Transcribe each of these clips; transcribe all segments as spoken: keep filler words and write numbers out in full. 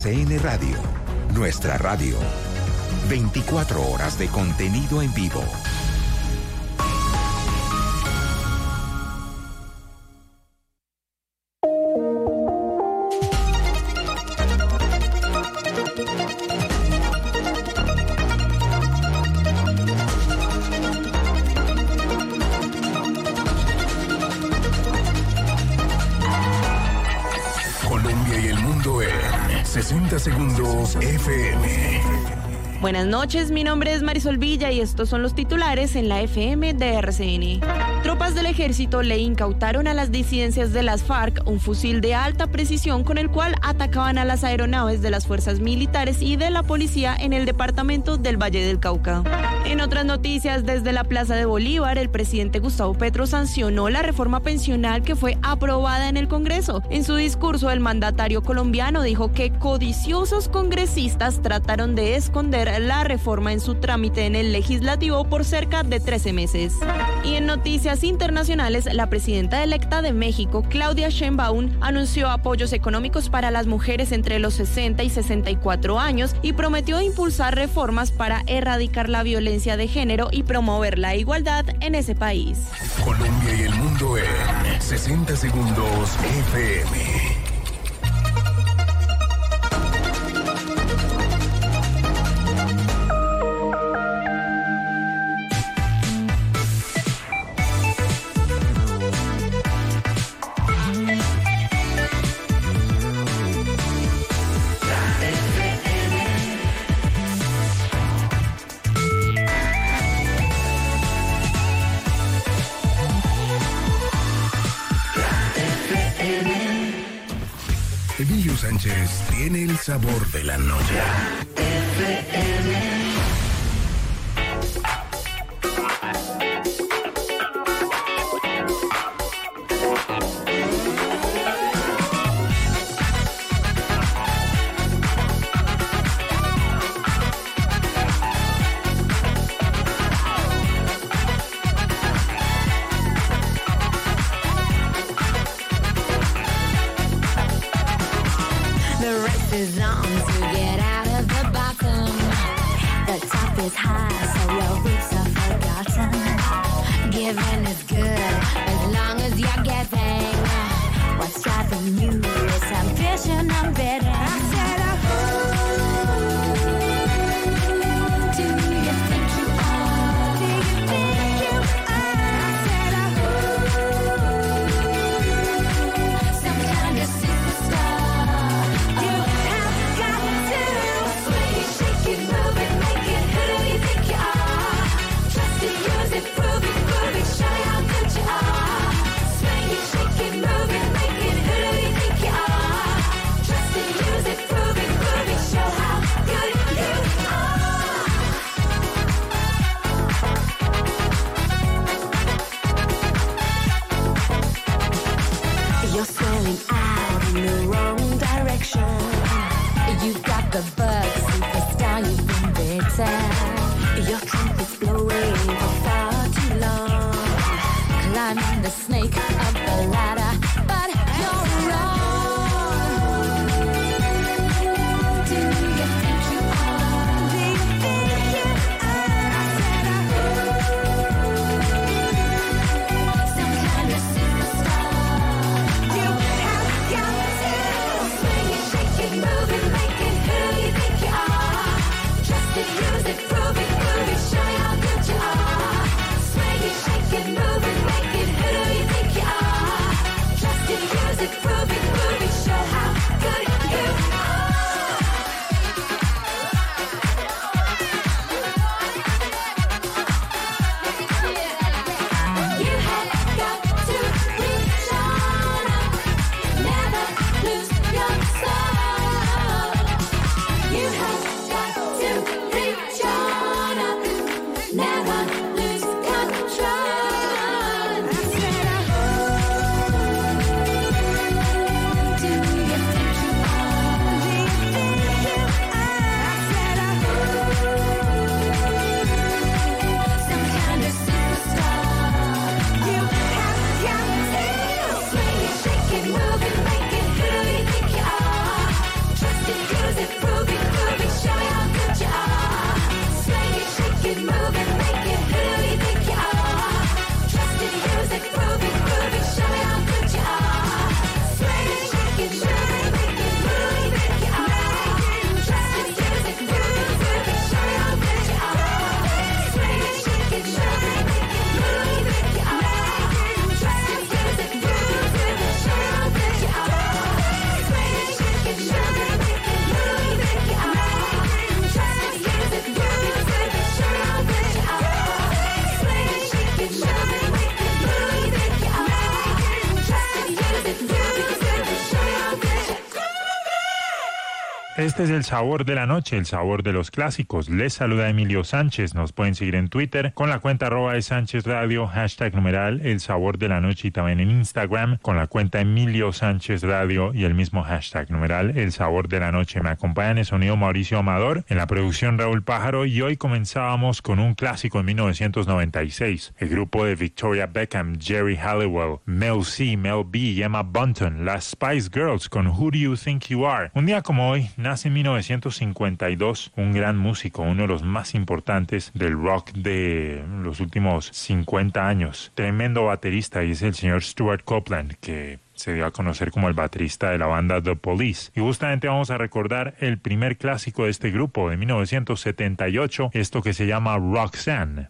C N Radio, nuestra radio. veinticuatro horas de contenido en vivo. Colombia y el mundo en sesenta segundos F M. Buenas noches, mi nombre es Marisol Villa y estos son los titulares en la F M de R C N. Tropas del ejército le incautaron a las disidencias de las FARC un fusil de alta precisión con el cual atacaban a las aeronaves de las fuerzas militares y de la policía en el departamento del Valle del Cauca. En otras noticias, desde la Plaza de Bolívar, el presidente Gustavo Petro sancionó la reforma pensional que fue aprobada en el Congreso. En su discurso, el mandatario colombiano dijo que codiciosos congresistas trataron de esconder la reforma en su trámite en el legislativo por cerca de trece meses. Y en noticias internacionales, la presidenta electa de México, Claudia Sheinbaum, anunció apoyos económicos para las mujeres entre los sesenta y sesenta y cuatro años y prometió impulsar reformas para erradicar la violencia de género y promover la igualdad en ese país. Colombia y el mundo en sesenta segundos F M. Emilio Sánchez tiene el sabor de la noche. F M. Is on to get out of the bottom. The top is high, so your roots are forgotten. Giving is good as long as you're getting. What's driving you is ambition and bitter. I said, oh, do you think you are? Do you think you are? I said, oh, some kind of superstar. You're swelling out in the wrong direction. You've got the bug, superstar, you've been bitten. Your truth is blowing for far too long. Climbing the snake up the ladder, but you're wrong. Do you think you are? Do you think you are? I said I some kind of superstar. You have got to swing it, shake it, move it, make it who you think you are. Trust it, use it, prove it, prove it, show me how good you are. Swing it, shake it, move it, make it who you think you are. Este es el sabor de la noche, el sabor de los clásicos. Les saluda Emilio Sánchez. Nos pueden seguir en Twitter con la cuenta arroba de Sánchez Radio, hashtag numeral el sabor de la noche, y también en Instagram con la cuenta Emilio Sánchez Radio y el mismo hashtag numeral el sabor de la noche. Me acompaña en el sonido Mauricio Amador, en la producción Raúl Pájaro, y hoy comenzábamos con un clásico en mil novecientos noventa y seis. El grupo de Victoria Beckham, Jerry Halliwell, Mel C, Mel B y Emma Bunton, las Spice Girls con Who Do You Think You Are. Un día como hoy nace en mil novecientos cincuenta y dos un gran músico, uno de los más importantes del rock de los últimos cincuenta años. Tremendo baterista, y es el señor Stuart Copeland, que se dio a conocer como el baterista de la banda The Police. Y justamente vamos a recordar el primer clásico de este grupo de mil novecientos setenta y ocho, esto que se llama Roxanne.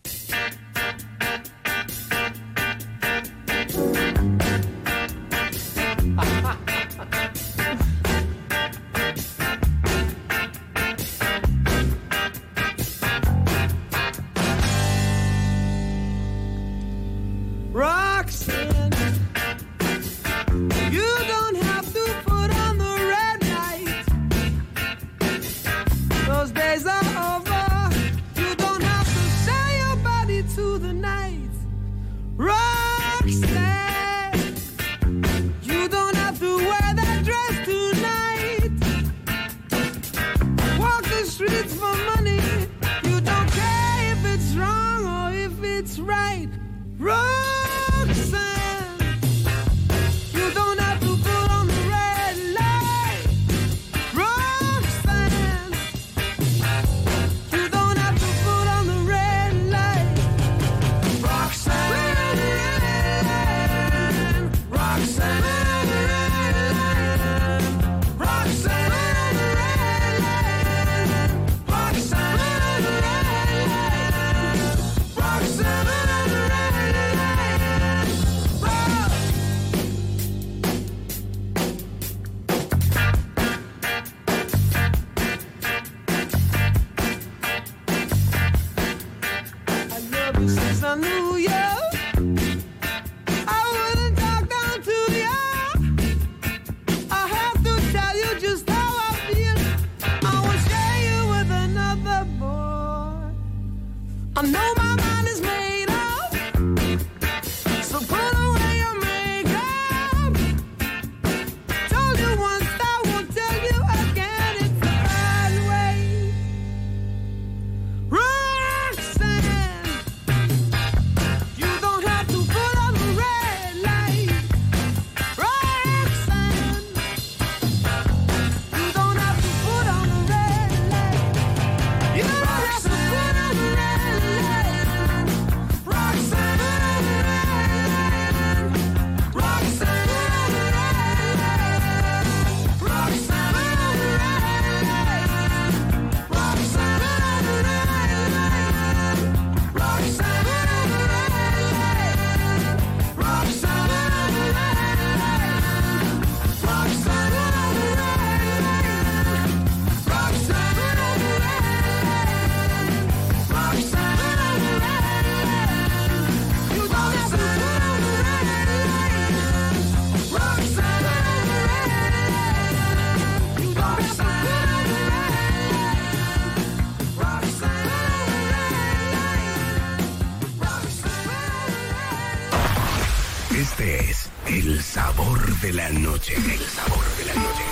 Este es el sabor de la noche. El sabor de la noche.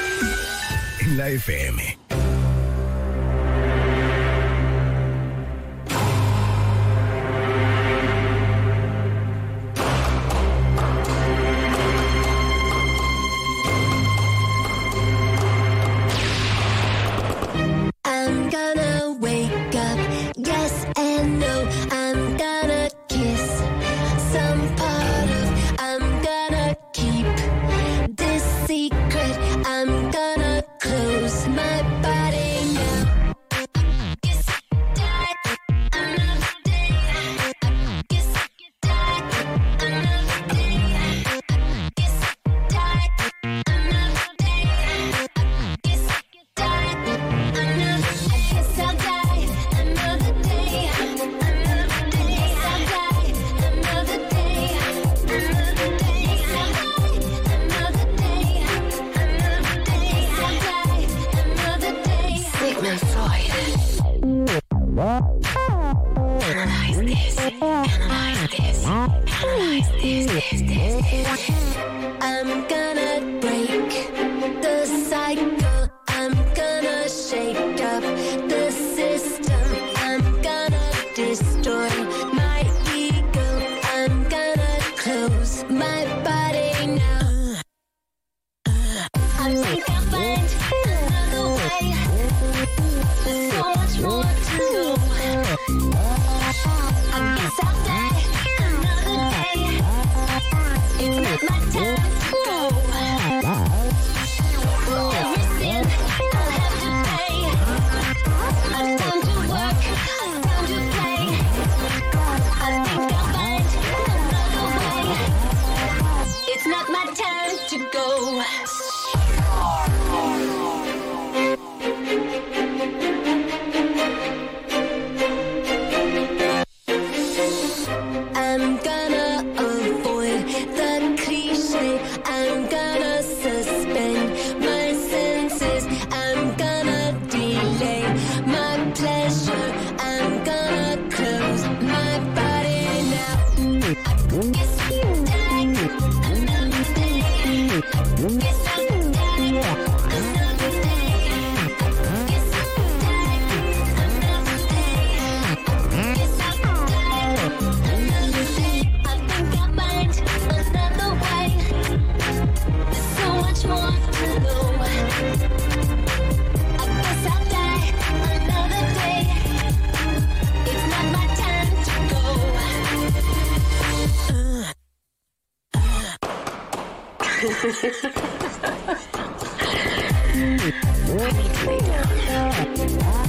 En la F M. I'm gonna break the cycle. I'm gonna shake up the system. I'm gonna destroy my ego. I'm gonna close my body now. I think I'll find another way. There's so much more to go. I guess I'll die another day. It's not my time to go. For every sin I'll have to pay. I've time to work, I've time to play. I think I'll find another way. It's not my time to go. I'm gonna avoid the cliche. I'm gonna suspend my senses. I'm gonna delay my pleasure. I'm gonna close my body now. I guess I'll die another day. Guess I'll die another day. Guess I'll die another day. Guess I'll die another day. I think I'll find another way. There's so much more to know. I guess I'll die another day. It's not my time to go. We need to lay down.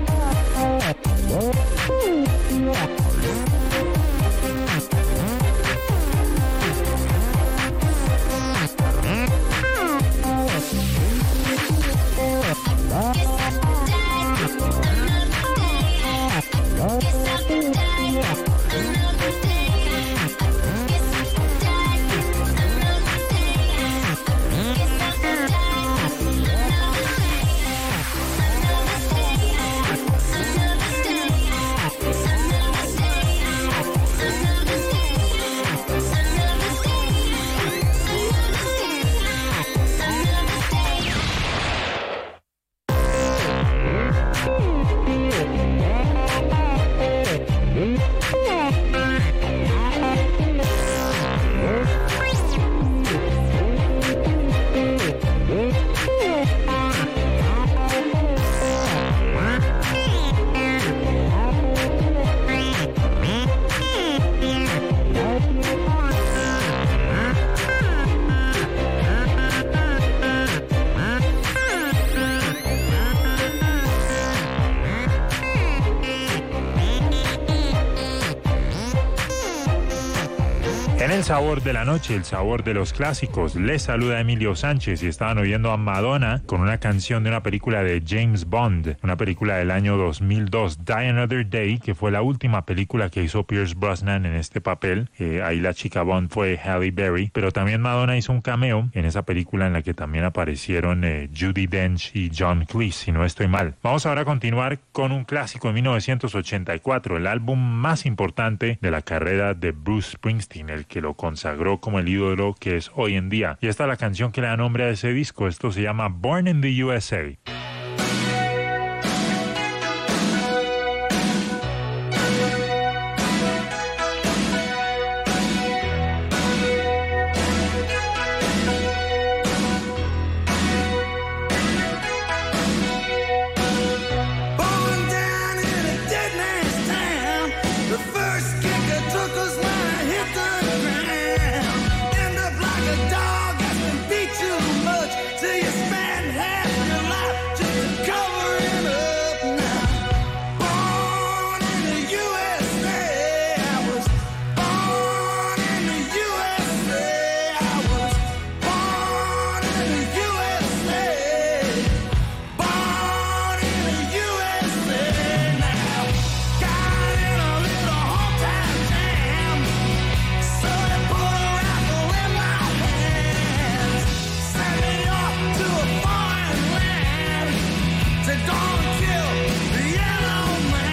En el sabor de la noche, el sabor de los clásicos, les saluda Emilio Sánchez y estaban oyendo a Madonna con una canción de una película de James Bond, una película del año dos mil dos, Die Another Day, que fue la última película que hizo Pierce Brosnan en este papel. Eh, ahí la chica Bond fue Halle Berry, pero también Madonna hizo un cameo en esa película en la que también aparecieron eh, Judi Dench y John Cleese, si no estoy mal. Vamos ahora a continuar con un clásico de mil novecientos ochenta y cuatro, el álbum más importante de la carrera de Bruce Springsteen, el que lo consagró como el ídolo que es hoy en día. Y esta es la canción que le da nombre a ese disco. Esto se llama Born in the U S A.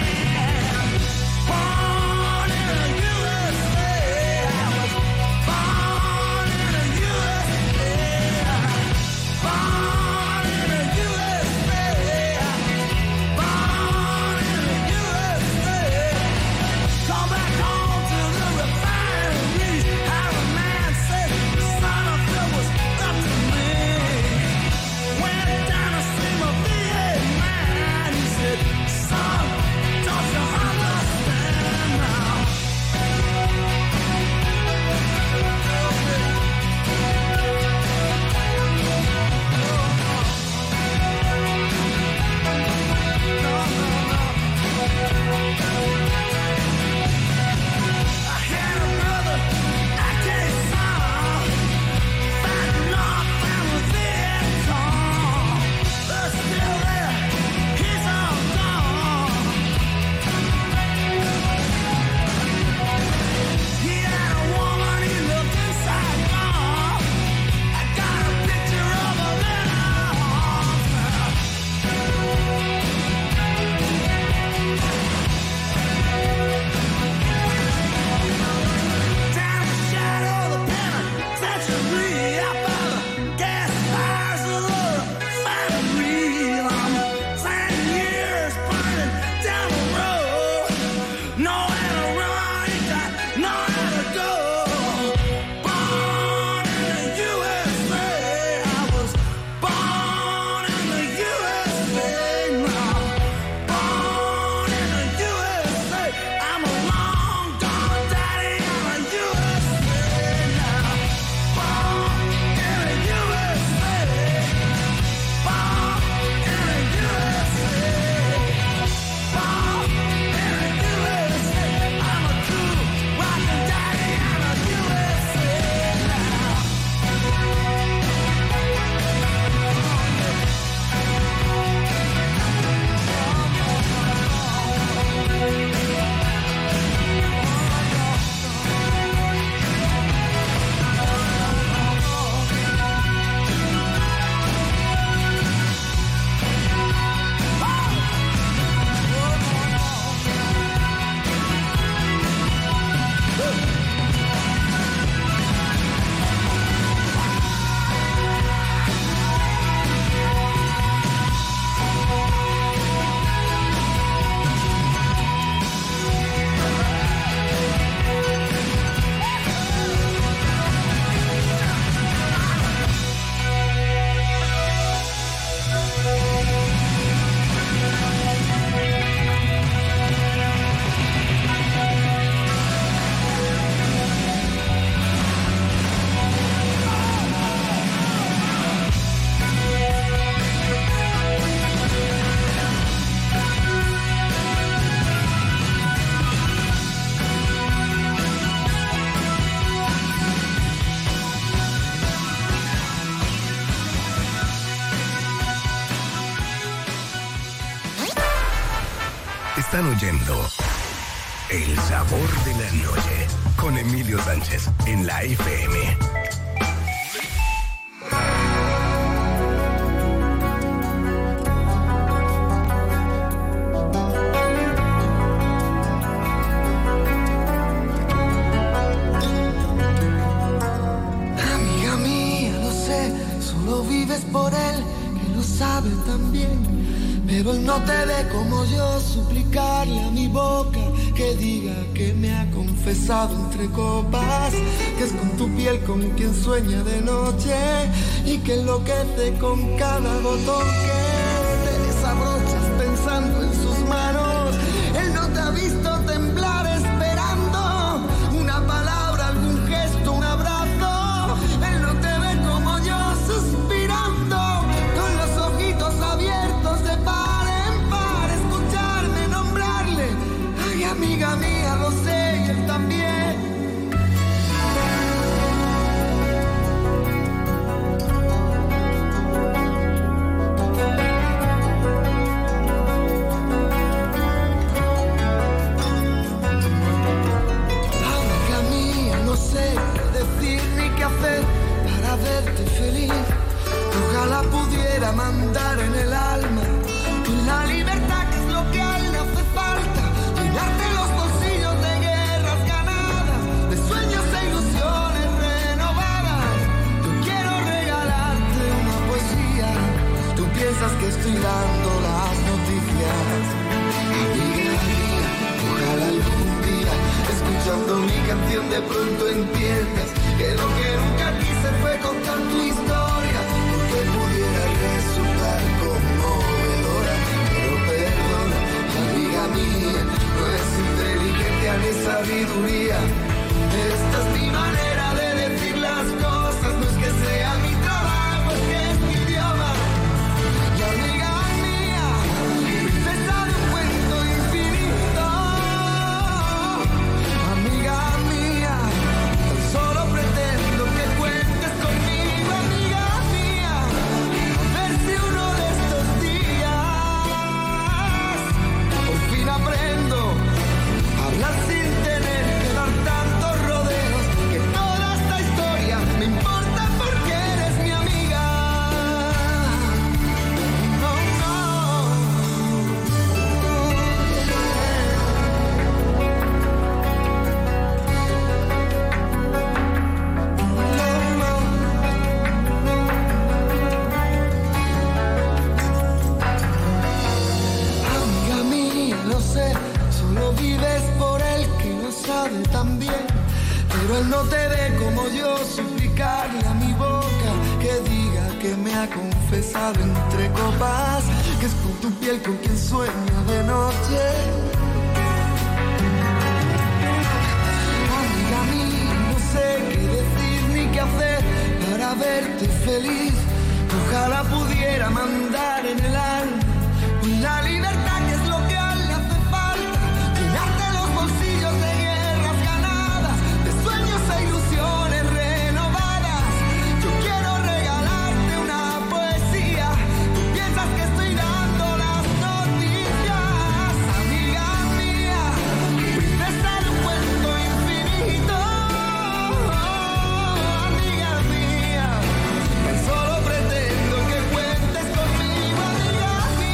Born Están oyendo El Sabor de la Noche con Emilio Sánchez en la F M. Amiga mía, lo sé, solo vives por él, que lo sabe también. Pero él no te ve como yo, suplicarle a mi boca que diga que me ha confesado entre copas, que es con tu piel con quien sueña de noche y que enloquece con cada botón que te desabrochas pensando en sus manos. Él no te ha visto temblar esperando una palabra, algún gesto, un abrazo. Él no te ve como yo suspirando con los ojitos abiertos de par en par, escucharme nombrarle. Ay, amiga mía, lo sé, y él también. Amiga mía, no sé qué decir ni qué hacer para verte feliz. Ojalá pudiera mandar en el alma con la libertad que es lo que a él le hace falta, llenarte los bolsillos de guerras ganadas, de sueños e ilusiones renovadas. Yo quiero regalarte una poesía, tú piensas que estoy dando las noticias. Amiga mía, ojalá algún día, escuchando mi canción de pronto entiendas que lo que nunca quise fue contar tu historia, porque pudiera resultar conmovedora. Pero perdona, amiga mía, no es inteligencia ni sabiduría. Esta es mi manera de decir las cosas, no es que sea mi trabajo, es que es mi idioma. Y amiga mía, princesa de un cuento infinito. Amiga mía, tan solo pretendo que cuentes conmigo, amiga mía. A ver si uno de estos días por fin aprendo a hablar sin tener que dar tantos rodeos, que toda esta historia me importa porque eres mi amiga. No, amiga mía, lo sé, solo vives por él que lo sabe también. Pero él no te ve como yo, suplicarle a mi boca que diga que me ha confesado entre copas, que es con tu piel con quien sueña de noche. Amiga mía, no sé qué decir ni qué hacer para verte feliz. Ojalá pudiera mandar en el alma con la libertad que es lo que a él le hace falta, llenarte los bolsillos de guerras ganadas, de sueños e ilusiones renovadas. Yo quiero regalarte una poesía, tú piensas que estoy dando las noticias. Amiga mía, princesa de un cuento infinito. Amiga mía, tan solo pretendo que cuentes conmigo, amiga mía.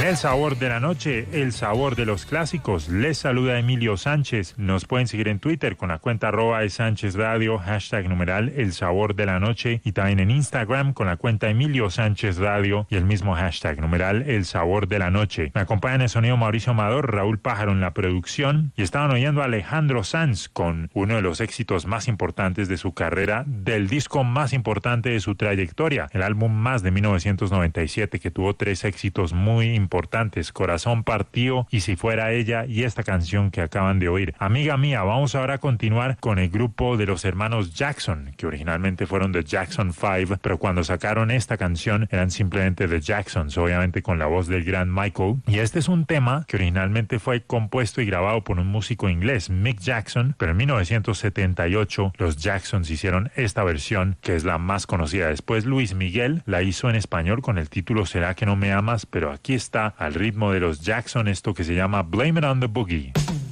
El sabor de la noche, el sabor de los clásicos. Les saluda Emilio Sánchez. Nos pueden seguir en Twitter con la cuenta arroba de Sánchez Radio, hashtag numeral el sabor de la noche, y también en Instagram con la cuenta Emilio Sánchez Radio y el mismo hashtag numeral el sabor de la noche. Me acompaña en el sonido Mauricio Amador, Raúl Pájaro en la producción, y estaban oyendo a Alejandro Sanz con uno de los éxitos más importantes de su carrera, del disco más importante de su trayectoria, el álbum Más de mil novecientos noventa y siete, que tuvo tres éxitos muy importantes importantes, Corazón Partido y Si Fuera Ella, y esta canción que acaban de oír. Amiga mía, vamos ahora a continuar con el grupo de los hermanos Jackson, que originalmente fueron The Jackson Five, pero cuando sacaron esta canción eran simplemente The Jacksons, obviamente con la voz del gran Michael, y este es un tema que originalmente fue compuesto y grabado por un músico inglés, Mick Jackson, pero en mil novecientos setenta y ocho los Jacksons hicieron esta versión, que es la más conocida. Después Luis Miguel la hizo en español con el título ¿Será que no me amas?, pero aquí está al ritmo de los Jackson, esto que se llama Blame It on the Boogie.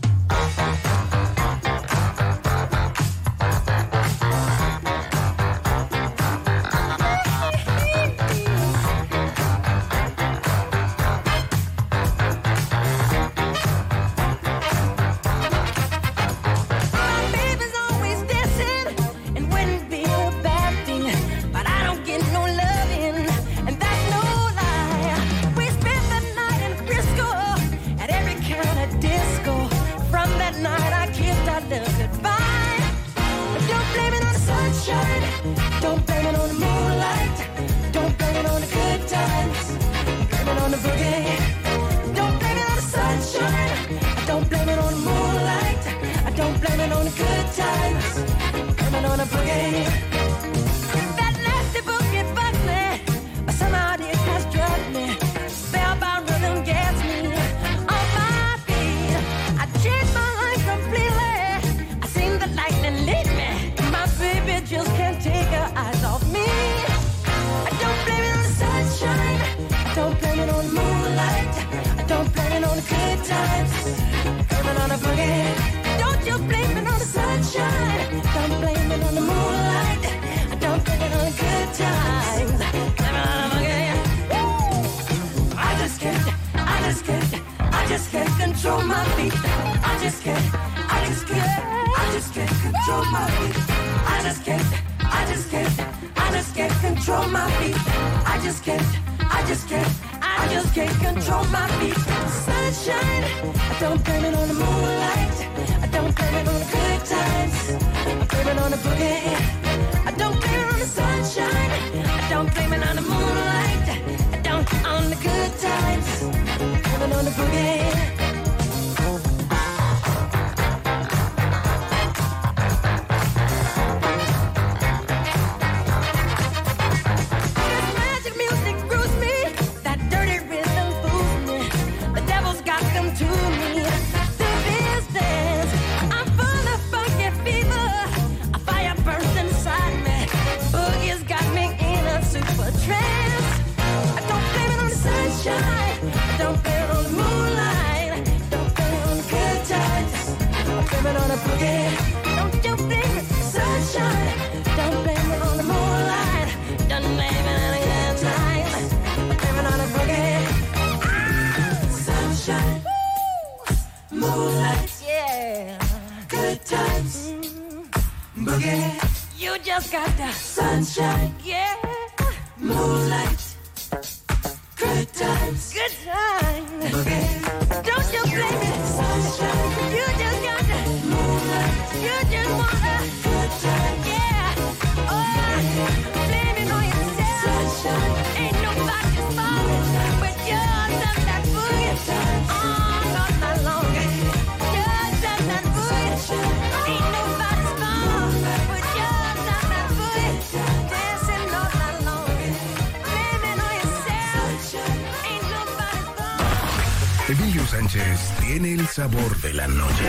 Emilio Sánchez tiene el sabor de la noche.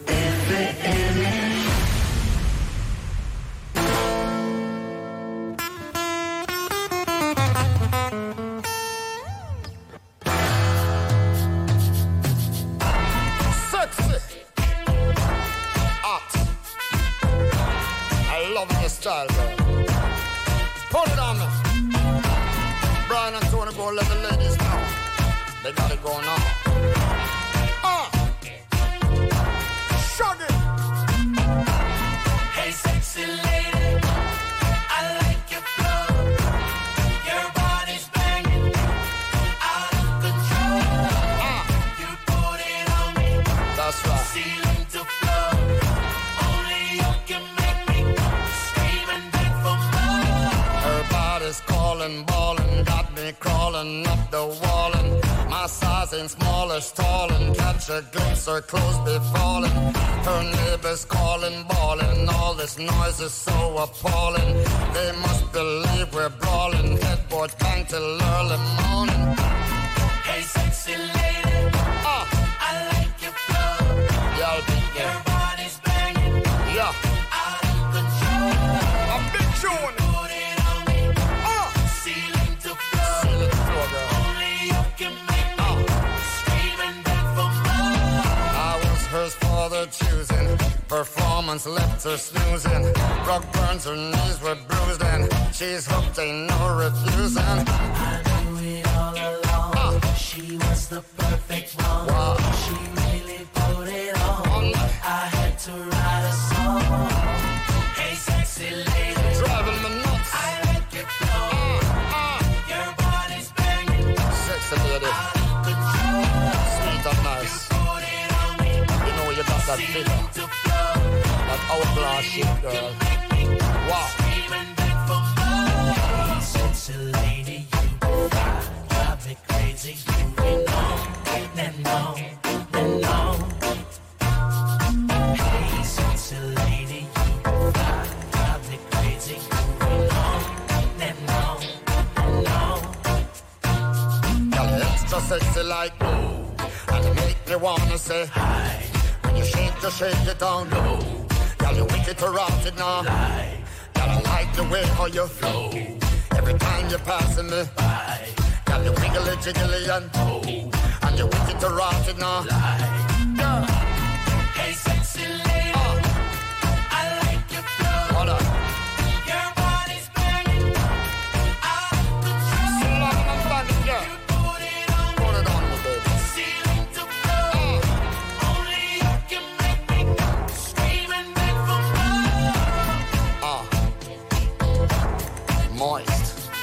Sexy, hot. I love your style, girl. Put it on me. Brian and Tony, go let the ladies know. They got it going on. Uh. Shut it. Hey, sexy lady, I like your flow. Your body's banging, out of control. Uh. You put it on me, That's right. ceiling to floor. Only you can make me scream and beg for more. Her body's calling, ballin', got me crawling up the wall. And my size ain't small as tall, and catch a glimpse, her clothes be falling. Her neighbors calling, bawling, all this noise is so appalling. They must believe we're brawling, headboard bang till early morning. Hey, sexy lady, Uh, I like your flow. yeah, I'll be Your there. body's banging, Yeah, out of control. a big tune. Put it on me, Uh, ceiling to floor. feel it flow, girl. Only you can make me scream and beg for more. I was hers for the choosing. Performance left her snoozing. Rock burns, her knees were bruised, and she's hooked, ain't no refusing. I knew it all along. Uh. She was the perfect one. Wow. She really put it on. On the I had to write a song. Hey, sexy lady, driving me nuts. I like your flow. Uh, uh, Your body's banging, sexy lady, out of control. sweet and nice. Put it on me, You know you got that figure, ceiling to floor. that hourglass shit, girl. Wow. Scream and beg for more. Sexy lady, you fly, drive me crazy. You belong, and on, and on. Hey, sexy lady, you fly, drive me crazy. You belong, and on, and on. Girl, you extra sexy like ooh, and you make me wanna say hi. When you shake, you shake it down low. Girl, you wicked to rot it now. Girl, I like the way how you flow. Every time you're passing me by. Girl, you wiggly jiggly and oh, and you wicked to rot it now. Girl, Hey, sexy lady, uh, I like your flow. what up? Your body's banging, out of control. Slam and bang it, girl. Put it on me, Put it on me, baby. ceiling to floor. Uh, Only you can make me scream and beg for more. uh, moist.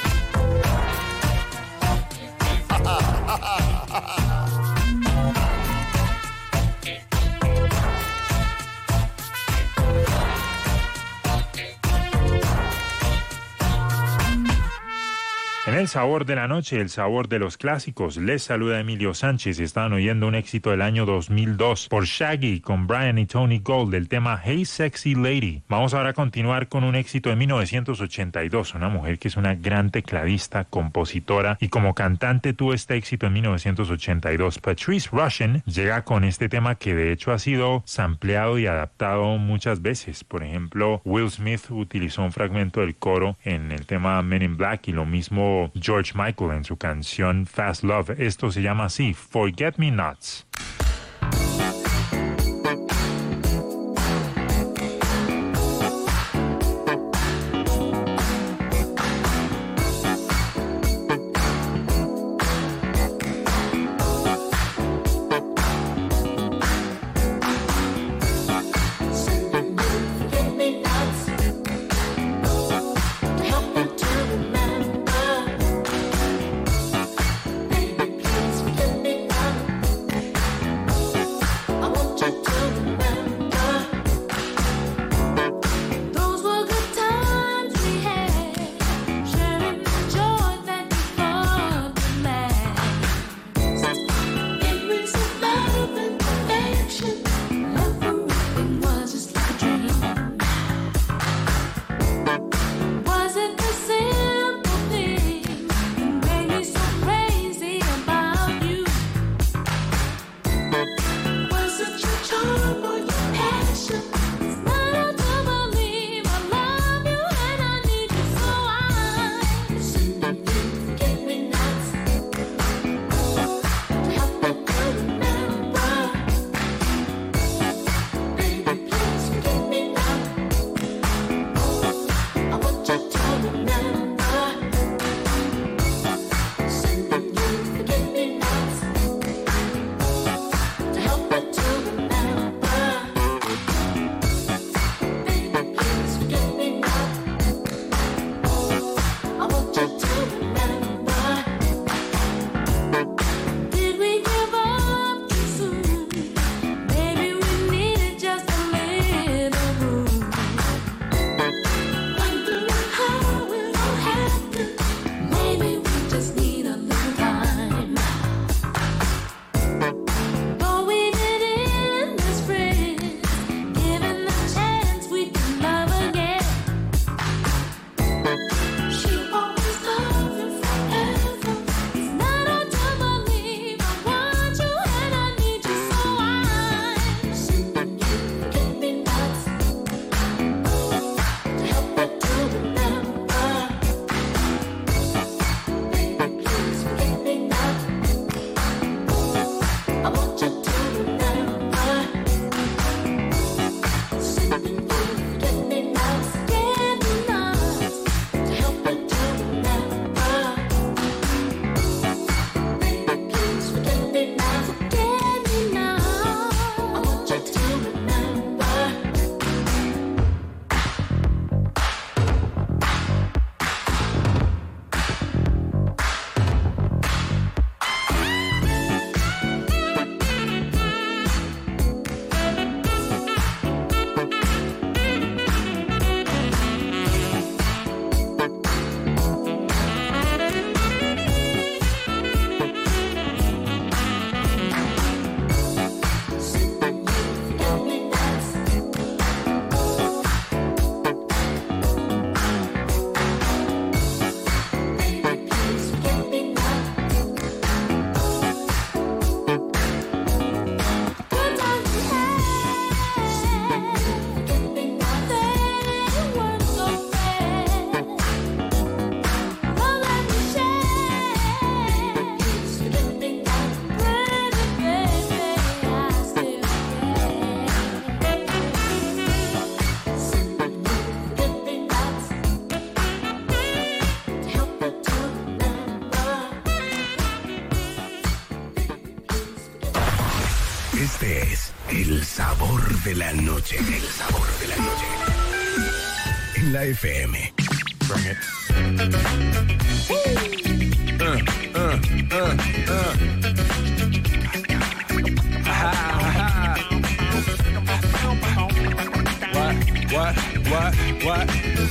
En el sabor de la noche, el sabor de los clásicos, les saluda Emilio Sánchez. Están oyendo un éxito del año dos mil dos por Shaggy con Brian y Tony Gold del tema Hey Sexy Lady. Vamos ahora a continuar con un éxito de mil novecientos ochenta y dos, una mujer que es una gran tecladista, compositora y como cantante tuvo este éxito en mil novecientos ochenta y dos. Patrice Rushen llega con este tema que de hecho ha sido sampleado y adaptado muchas veces. Por ejemplo, Will Smith utilizó un fragmento del coro en el tema Men in Black y lo mismo George Michael en su canción Fast Love. Esto se llama así, Forget Me Nots. Baby, please forget me now. Este es el sabor de la noche. El sabor de la noche. En la F M. Bring it. Uh, uh, uh, uh. Ha, ha. What, what, what, what?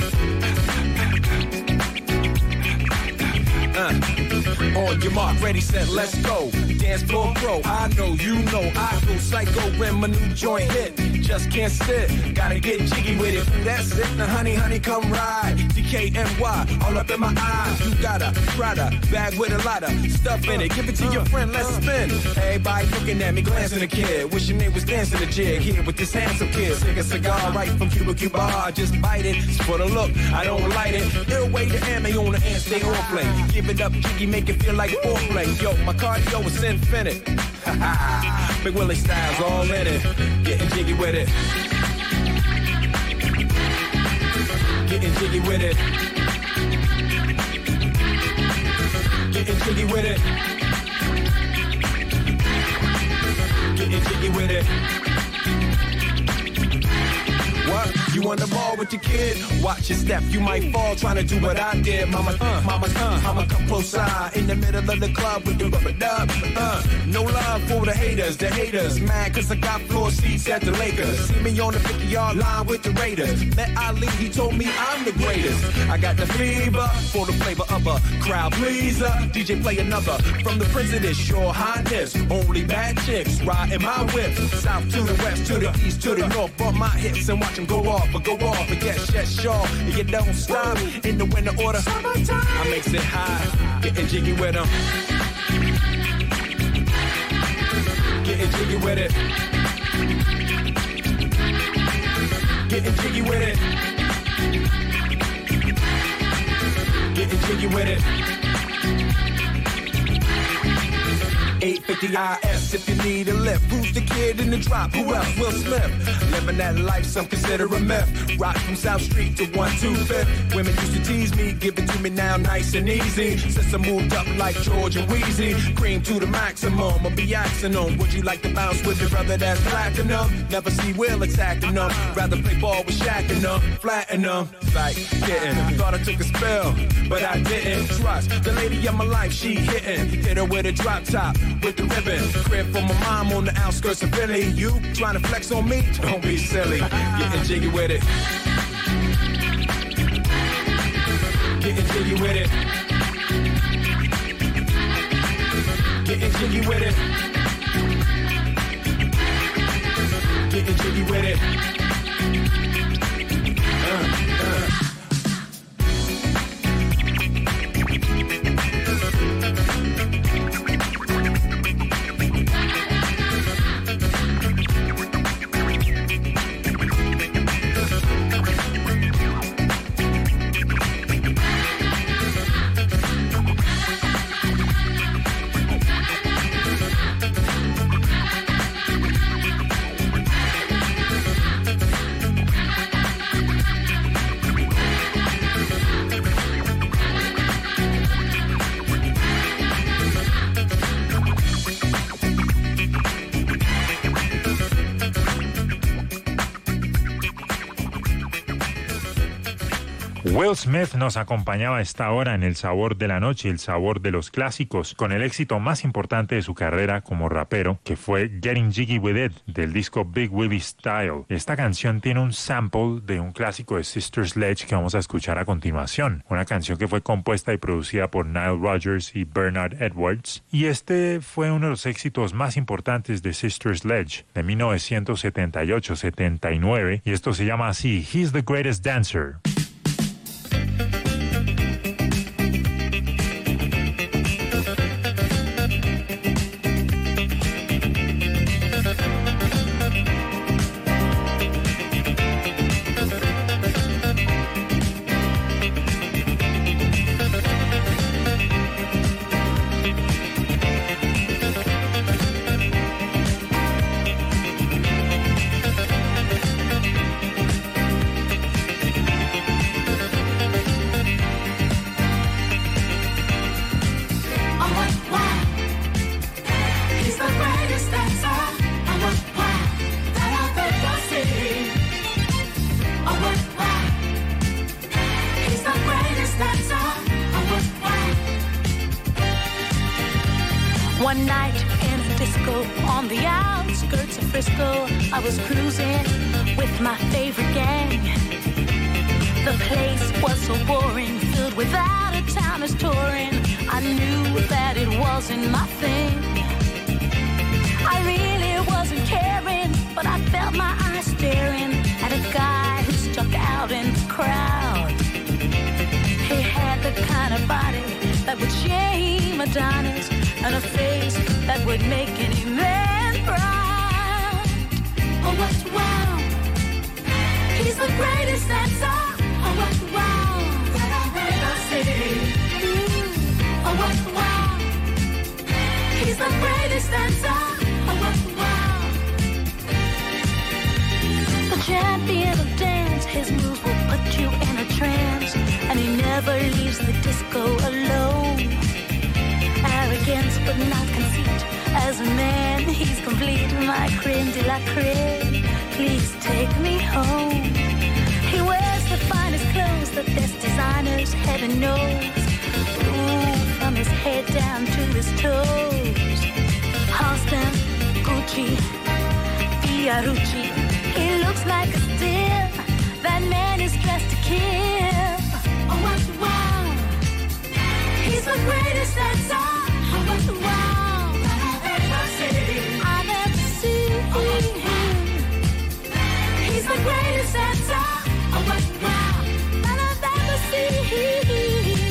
Uh. On your mark, ready, set, let's go. Dance floor pro, I know, you know, I go psycho when my new joint hit. Just can't sit, gotta get jiggy with it. That's it, now honey, honey, come ride. D K N Y, all up in my eyes. You got a Prada bag with a lot of stuff in it. Give it to your friend, let's spin. Everybody looking at me, glancing a kid. Wishing they was dancing a jig here with this handsome kid. Sick a cigar right from Cuba Cuba. Just bite it, it's for the look, I don't light it. Ill way to ammo on the hand, stay on play. Give it up, jiggy, make it feel like foreplay. Yo, my cardio is infinite. Big Willie style's all in it. Getting jiggy with it. Getting jiggy with it. Getting jiggy with it. Getting jiggy with it. What? You on the ball with your kid? Watch your step, you might fall trying to do what I did. Mama, uh, mama, uh, mama, come close side in the middle of the club with the rubber dub. Uh, no love for the haters, the haters. Mad cause I got floor seats at the Lakers. See me on the fifty-yard line with the Raiders. Met Ali, he told me I'm the greatest. I got the fever for the flavor of a crowd pleaser. D J play another from the Prince of this, your highness. Only bad chicks riding my whip. South to the west, to the east, to the north. Bump my hips and watch them go off. But go off and get shut sure you don't stop in the winter order. Summertime. I makes it high, getting jiggy with them. Getting jiggy with it. Getting jiggy with it. Getting jiggy with it. eight fifty I S if you need a lift. Who's the kid in the drop? Who else? Will Smith. Living that life, some consider a myth. Rock from South Street to one two fifth. Women used to tease me, give it to me now nice and easy. Since I moved up like George and Wheezy, cream to the maximum. I'll be axing them. Would you like to bounce with your brother that's platinum? Never see Will attacking them. Rather play ball with Shaq and them, flatten them. Like getting, thought I took a spell, but I didn't. Trust the lady of my life, she hitting. Hit her with a drop top. With the ribbon, crib for my mom on the outskirts of Philly. You trying to flex on me? Don't be silly. Getting jiggy with it. Getting jiggy with it. Getting jiggy with it. Getting jiggy with it. Uh, uh. Will Smith nos acompañaba a esta hora en El Sabor de la Noche, el sabor de los clásicos, con el éxito más importante de su carrera como rapero, que fue Getting Jiggy With It, del disco Big Willie Style. Esta canción tiene un sample de un clásico de Sister Sledge que vamos a escuchar a continuación, una canción que fue compuesta y producida por Nile Rodgers y Bernard Edwards, y este fue uno de los éxitos más importantes de Sister Sledge, de mil novecientos setenta y ocho setenta y nueve, y esto se llama así, He's the Greatest Dancer. One night in a disco on the outskirts of Frisco, I was cruising with my favorite gang. The place was so boring, filled with out-of-towners touring. I knew that it wasn't my thing. I really wasn't caring, but I felt my eyes staring at a guy who stuck out in the crowd. He had the kind of body that would shame Adonis, and a face that would make any man proud. Oh, what wow! He's the greatest dancer. Oh, what wow! That I've ever seen. Mm. Oh, what wow! He's the greatest dancer. Oh, what wow! The champion of dance, his moves will put you in a trance, and he never leaves the disco alone. Arrogance but not conceit, as a man he's complete. My creme de la creme, please take me home. He wears the finest clothes, the best designers, heaven knows. Ooh, from his head down to his toes. Halston, Gucci, Fiorucci, he looks like a steal. That man is dressed to kill. Oh, what wow! He's the greatest dancer. Oh, what wow! I've ever seen. I've ever seen. He's the greatest dancer. Oh, what wow! That I've ever seen.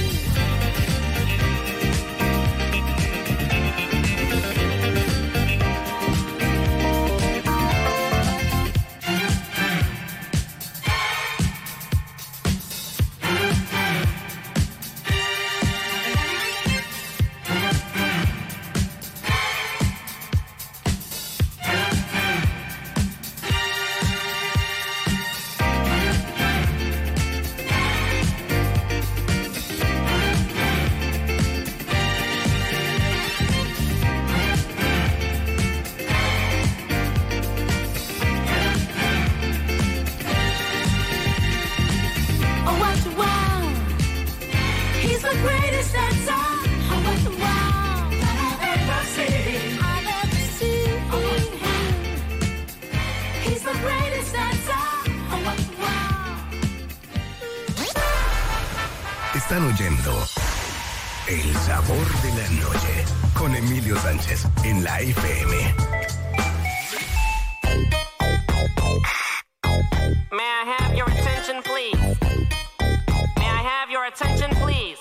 Están oyendo El Sabor de la Noche con Emilio Sánchez en la F M. May I have your attention, please? May I have your attention, please?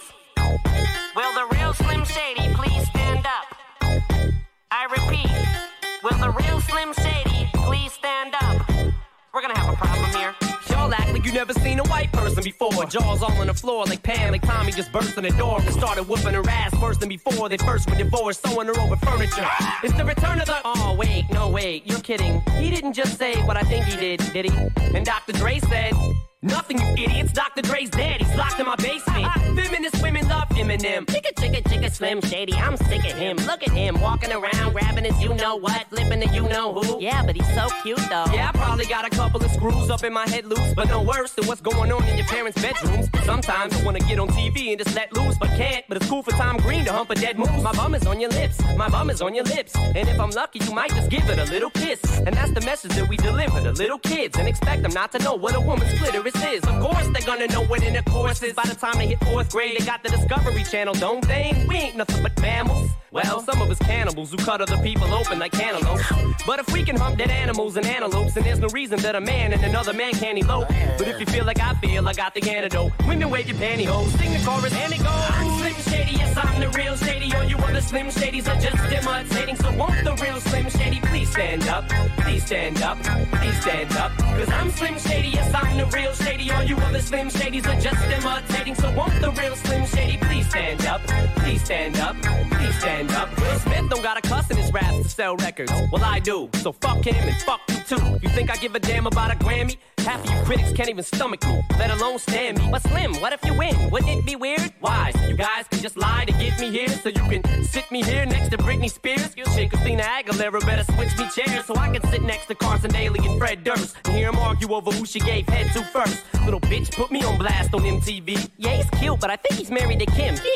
Will the real Slim Shady please stand up? I repeat, will the real Slim Shady please stand up? We're gonna have a problem here. Y'all act like you never seen a white person before. Jaws all on the floor like Pam, like Tommy just burst in the door and started whooping her ass worse than before. They first were divorced, sewing her over furniture. It's the return of the... Oh, wait, no, wait, you're kidding. He didn't just say what I think he did, did he? And Doctor Dre said... Nothing, you idiots. Doctor Dre's dead. He's locked in my basement. Feminist women love Eminem. Chicka, chicka, chicka, Slim Shady. I'm sick of him. Look at him walking around, grabbing his you-know-what, flipping the you-know-who. Yeah, but he's so cute, though. Yeah, I probably got a couple of screws up in my head loose, but no worse than what's going on in your parents' bedrooms. Sometimes I want to get on T V and just let loose, but can't. But it's cool for Tom Green to hump a dead moose. My bum is on your lips. My bum is on your lips. And if I'm lucky, you might just give it a little kiss. And that's the message that we deliver to little kids and expect them not to know what a woman's clitoris is. Of course they're gonna know what intercourse is. By the time they hit fourth grade, they got the Discovery Channel, don't they? We ain't nothing but mammals. Well, some of us cannibals who cut other people open like cantaloupes. But if we can hump dead animals and antelopes, then there's no reason that a man and another man can't elope. But if you feel like I feel, I got the antidote. Women wave your pantyhose, sing the chorus and it goes. I'm Slim Shady, yes I'm the real Shady. All you other Slim Shadys are just imitating. So won't the real Slim Shady please stand up? Please stand up, please stand up. Cause I'm Slim Shady, yes I'm the real Shady. All you other Slim Shadys are just imitating. So won't the real Slim Shady please stand up? Please stand up, please stand up. Will Smith don't got a cuss in his raps to sell records. Well, I do. So fuck him and fuck you too. You think I give a damn about a Grammy? Half of you critics can't even stomach me, let alone stand me. But Slim, what if you win? Wouldn't it be weird? Why? You guys can just lie to get me here, so you can sit me here next to Britney Spears. Shit, Christina Aguilera better switch me chairs so I can sit next to Carson Daly and Fred Durst and hear them argue over who she gave head to first. Little bitch put me on blast on M T V. Yeah, he's cute, but I think he's married to Kim.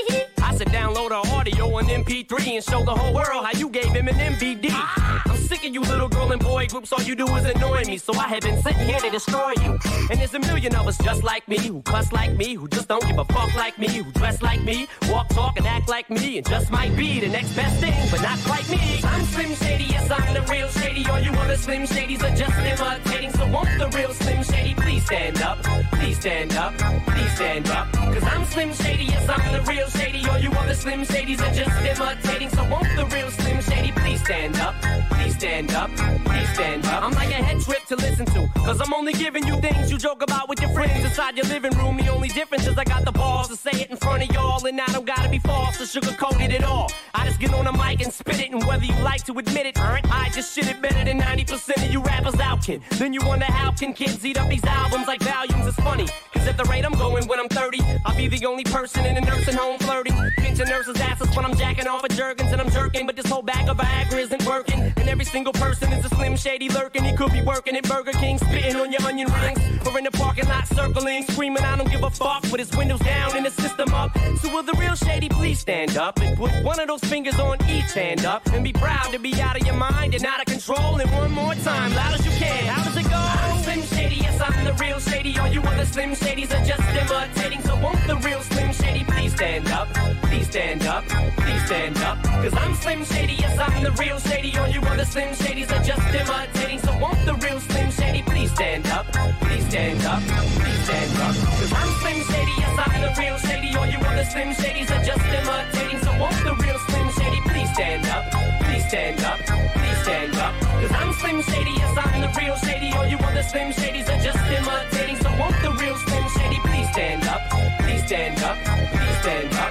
I said download our audio on M P three and show the whole world how you gave him an M V D. I'm sick of you little girl and boy groups, all you do is annoy me. So I have been sitting here to destroy you. And there's a million of us just like me, who cuss like me, who just don't give a fuck like me, who dress like me, walk, talk, and act like me, and just might be the next best thing, but not quite me. I'm Slim Shady, yes, I'm the real Shady. All you other Slim Shadys are just imitating. So won't the real Slim Shady please stand up? Please stand up, please stand up. Cause I'm Slim Shady, yes, I'm the real Shady. All you other Slim Shadys are just imitating. So won't the real Slim Shady please stand up? Please stand up, please stand up. I'm like a head trip to listen to, cause I'm only giving you things you joke about with your friends inside your living room. The only difference is I got the balls to say it in front of y'all, and I don't gotta be false or sugarcoated at all. I just get on the mic and spit it, and whether you like to admit it, I just shit it better than ninety percent of you rappers out, kid. Then you wonder how can kids eat up these albums like volumes? It's funny, cause at the rate I'm going when I'm thirty, I'll be the only person in a nursing home flirting, pinching nurses' asses when I'm jacking off at Jergens and I'm jerking, but this whole bag of Viagra isn't working, and every single person is a Slim Shady lurking. He could be working at Burger King, spitting on your onion rings, or in the parking lot circling, screaming I don't give a fuck, with his windows down and his system up. So will the real Shady please stand up and put one of those fingers on each hand up, and be proud to be out of your mind and out of control, and one more time, loud as you can. How does it go? I'm Slim Shady, yes, I'm the real Shady. All you other Slim Shadys are just imitating. So won't the real Slim Shady please stand up? Please stand up, please stand up. Cause I'm Slim Shady, yes, I'm the real Shady. All you other Slim Shadys are just imitating. So won't the real Slim Shady please stand up? Please stand up, please stand up. Cause I'm Slim Shady, yes, I'm the real Shady. All you other Slim Shadys are just imitating. So won't the real Slim Shady please stand up? Please stand up, please stand up. Cause I'm Slim Shady, yes, I'm the real Shady. All you other Slim Shadys are just imitating. So won't the real Slim Shady please stand up? Please stand up, please stand up.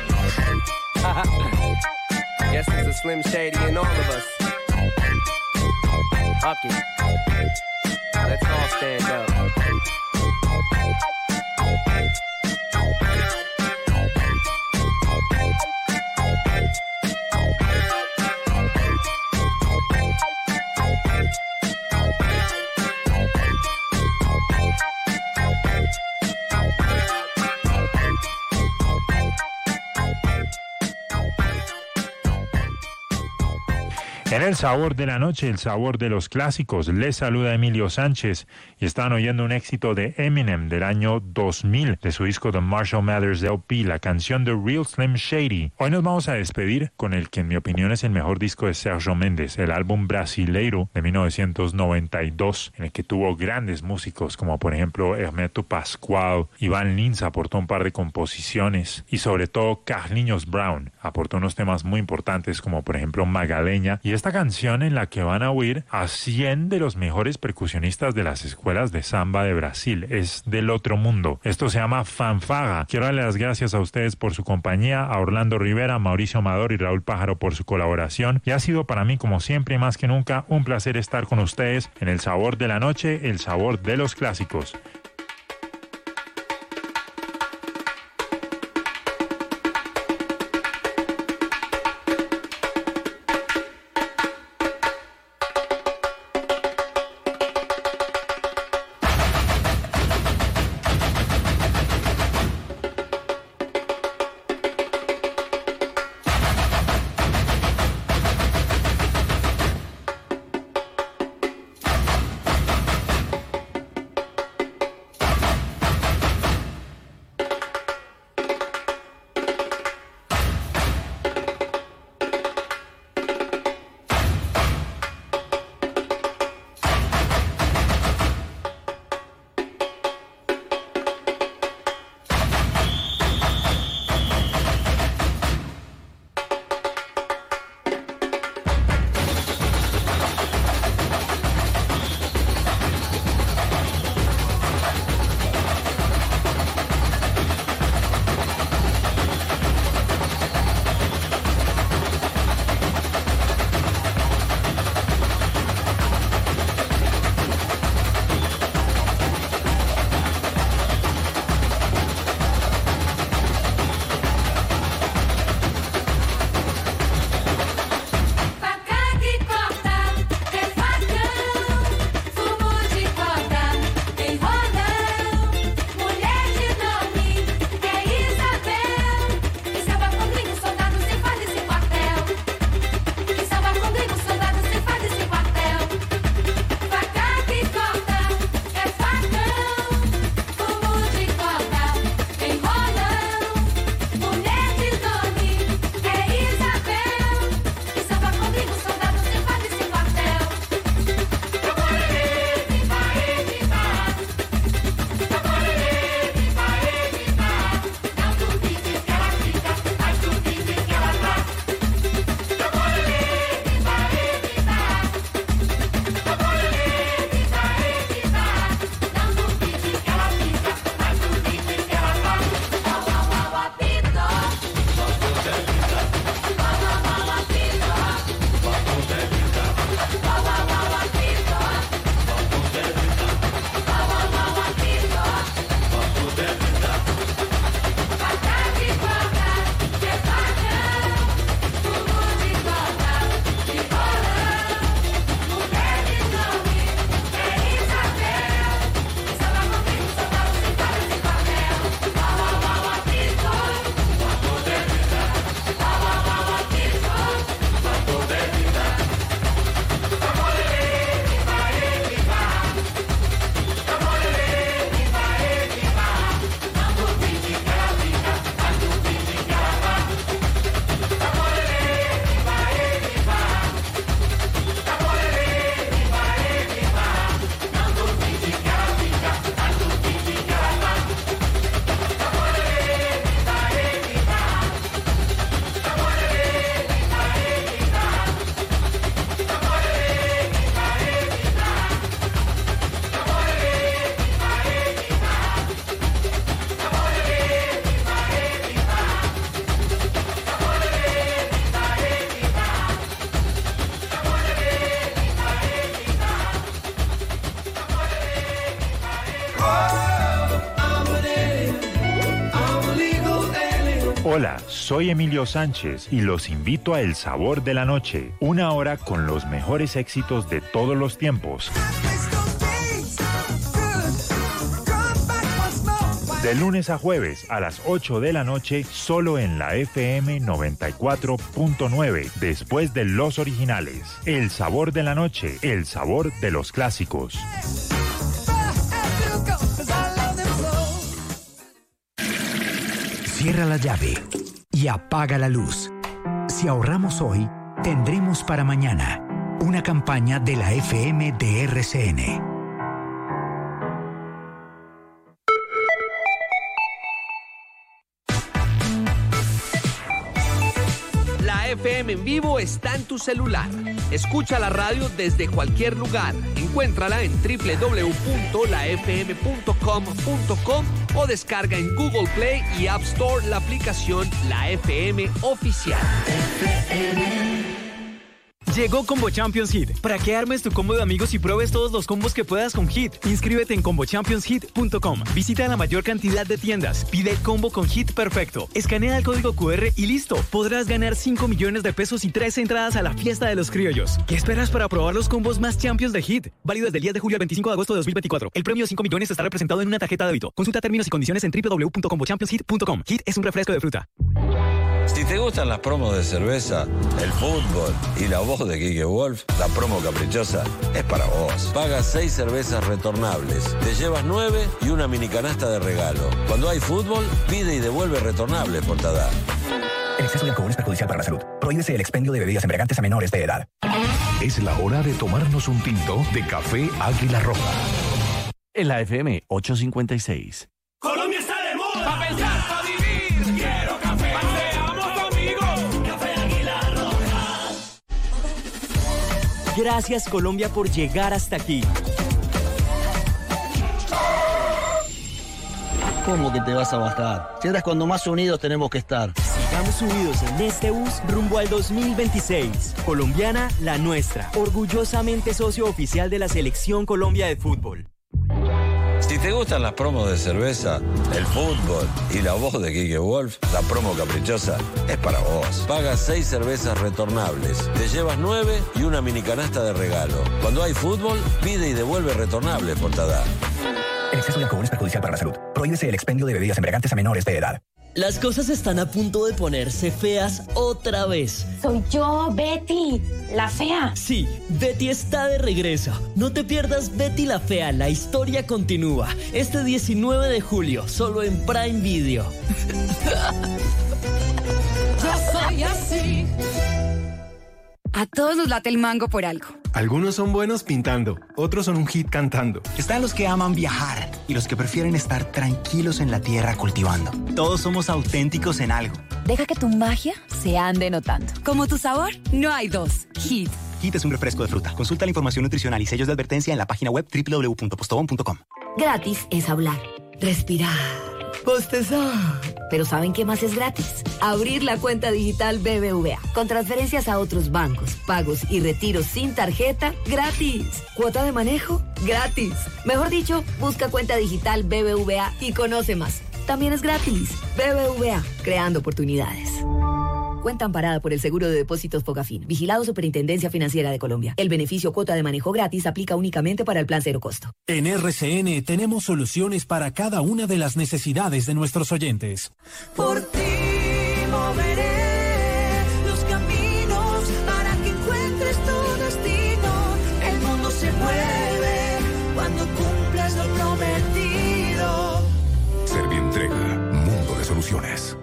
Guess there's a Slim Shady in all of us. Okay, let's all stand up. En el sabor de la noche, el sabor de los clásicos, les saluda Emilio Sánchez y están oyendo un éxito de Eminem del año dos mil, de su disco The Marshall Mathers L P, la canción The Real Slim Shady. Hoy nos vamos a despedir con el que en mi opinión es el mejor disco de Sergio Méndez, el álbum Brasileiro de mil novecientos noventa y dos, en el que tuvo grandes músicos como por ejemplo Hermeto Pascoal, Iván Lins aportó un par de composiciones y sobre todo Carlinhos Brown aportó unos temas muy importantes como por ejemplo Magaleña, y esta canción en la que van a oír a cien de los mejores percusionistas de las escuelas de samba de Brasil. Es del otro mundo. Esto se llama Fanfaga. Quiero darle las gracias a ustedes por su compañía, a Orlando Rivera, Mauricio Amador y Raúl Pájaro por su colaboración, y ha sido para mí como siempre y más que nunca un placer estar con ustedes en el sabor de la noche, el sabor de los clásicos. Hola, soy Emilio Sánchez y los invito a El Sabor de la Noche, una hora con los mejores éxitos de todos los tiempos. De lunes a jueves a las ocho de la noche, solo en la F M noventa y cuatro punto nueve, después de los originales. El Sabor de la Noche, el sabor de los clásicos. Cierra la llave y apaga la luz. Si ahorramos hoy, tendremos para mañana. Una campaña de la F M de R C N. La F M en vivo está en tu celular. Escucha la radio desde cualquier lugar. Encuéntrala en doble u doble u doble u punto la f m punto com punto com o descarga en Google Play y App Store la aplicación La F M Oficial. Llegó Combo Champions Hit, para que armes tu combo de amigos y pruebes todos los combos que puedas con Hit. Inscríbete en combo champions hit punto com. Visita la mayor cantidad de tiendas. Pide el combo con Hit perfecto. Escanea el código cu erre y listo. Podrás ganar cinco millones de pesos y tres entradas a la fiesta de los criollos. ¿Qué esperas para probar los combos más Champions de Hit? Válido desde el diez de julio al veinticinco de agosto de dos mil veinticuatro. El premio de cinco millones está representado en una tarjeta de débito. Consulta términos y condiciones en doble u doble u doble u punto combo champions hit punto com. Hit es un refresco de fruta. Si te gustan las promos de cerveza, el fútbol y la voz de Quique Wolf, la promo caprichosa es para vos. Pagas seis cervezas retornables, te llevas nueve y una mini canasta de regalo. Cuando hay fútbol, pide y devuelve retornables por Tadá. El exceso de alcohol es perjudicial para la salud. Prohíbese el expendio de bebidas embriagantes a menores de edad. Es la hora de tomarnos un tinto de café Águila Roja. En la F M ochocientos cincuenta y seis. Colombia está de moda. Pa' pensar, pa' vivir. Quiero café. Paseamos conmigo. Café Águila Roja. Gracias, Colombia, por llegar hasta aquí. ¿Cómo que te vas a bajar? Si eres cuando más unidos tenemos que estar. Sigamos unidos en este bus rumbo al dos mil veintiséis. Colombiana, la nuestra. Orgullosamente socio oficial de la Selección Colombia de Fútbol. Si te gustan las promos de cerveza, el fútbol y la voz de Quique Wolf, la promo caprichosa es para vos. Pagas seis cervezas retornables, te llevas nueve y una mini canasta de regalo. Cuando hay fútbol, pide y devuelve retornables por Tadá. El exceso de alcohol es perjudicial para la salud. Prohíbese el expendio de bebidas embriagantes a menores de edad. Las cosas están a punto de ponerse feas otra vez. Soy yo, Betty, la fea. Sí, Betty está de regreso. No te pierdas Betty la Fea, la historia continúa. Este diecinueve de julio, solo en Prime Video. Yo soy así. A todos nos late el mango por algo. Algunos son buenos pintando, otros son un hit cantando. Están los que aman viajar y los que prefieren estar tranquilos en la tierra cultivando. Todos somos auténticos en algo. Deja que tu magia se ande notando. Como tu sabor, no hay dos. Hit. Hit es un refresco de fruta. Consulta la información nutricional y sellos de advertencia en la página web doble u doble u doble u punto postobón punto com. Gratis es hablar, respirar, bostezar. Pero ¿saben qué más es gratis? Abrir la cuenta digital B B V A. Con transferencias a otros bancos, pagos y retiros sin tarjeta, gratis. Cuota de manejo, gratis. Mejor dicho, busca cuenta digital B B V A y conoce más. También es gratis. B B V A, creando oportunidades. Cuenta amparada por el Seguro de Depósitos Fogafín. Vigilado Superintendencia Financiera de Colombia. El beneficio cuota de manejo gratis aplica únicamente para el plan cero costo. En R C N tenemos soluciones para cada una de las necesidades de nuestros oyentes. Por ti moveré los caminos para que encuentres tu destino. El mundo se mueve cuando cumples lo prometido. Servientrega, mundo de soluciones.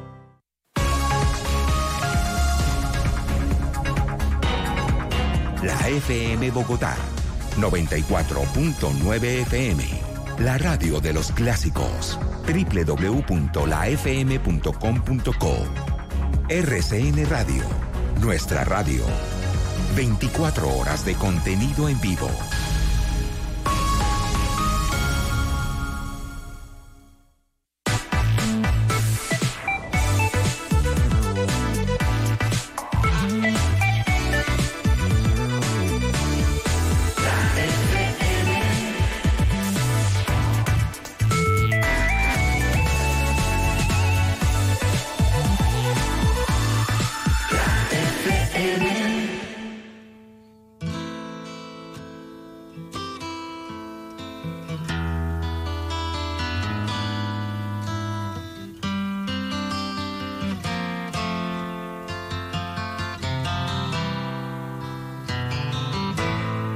La F M Bogotá, noventa y cuatro punto nueve F M. La radio de los clásicos. doble u doble u doble u punto la f m punto com punto co. R C N Radio, nuestra radio. veinticuatro horas de contenido en vivo.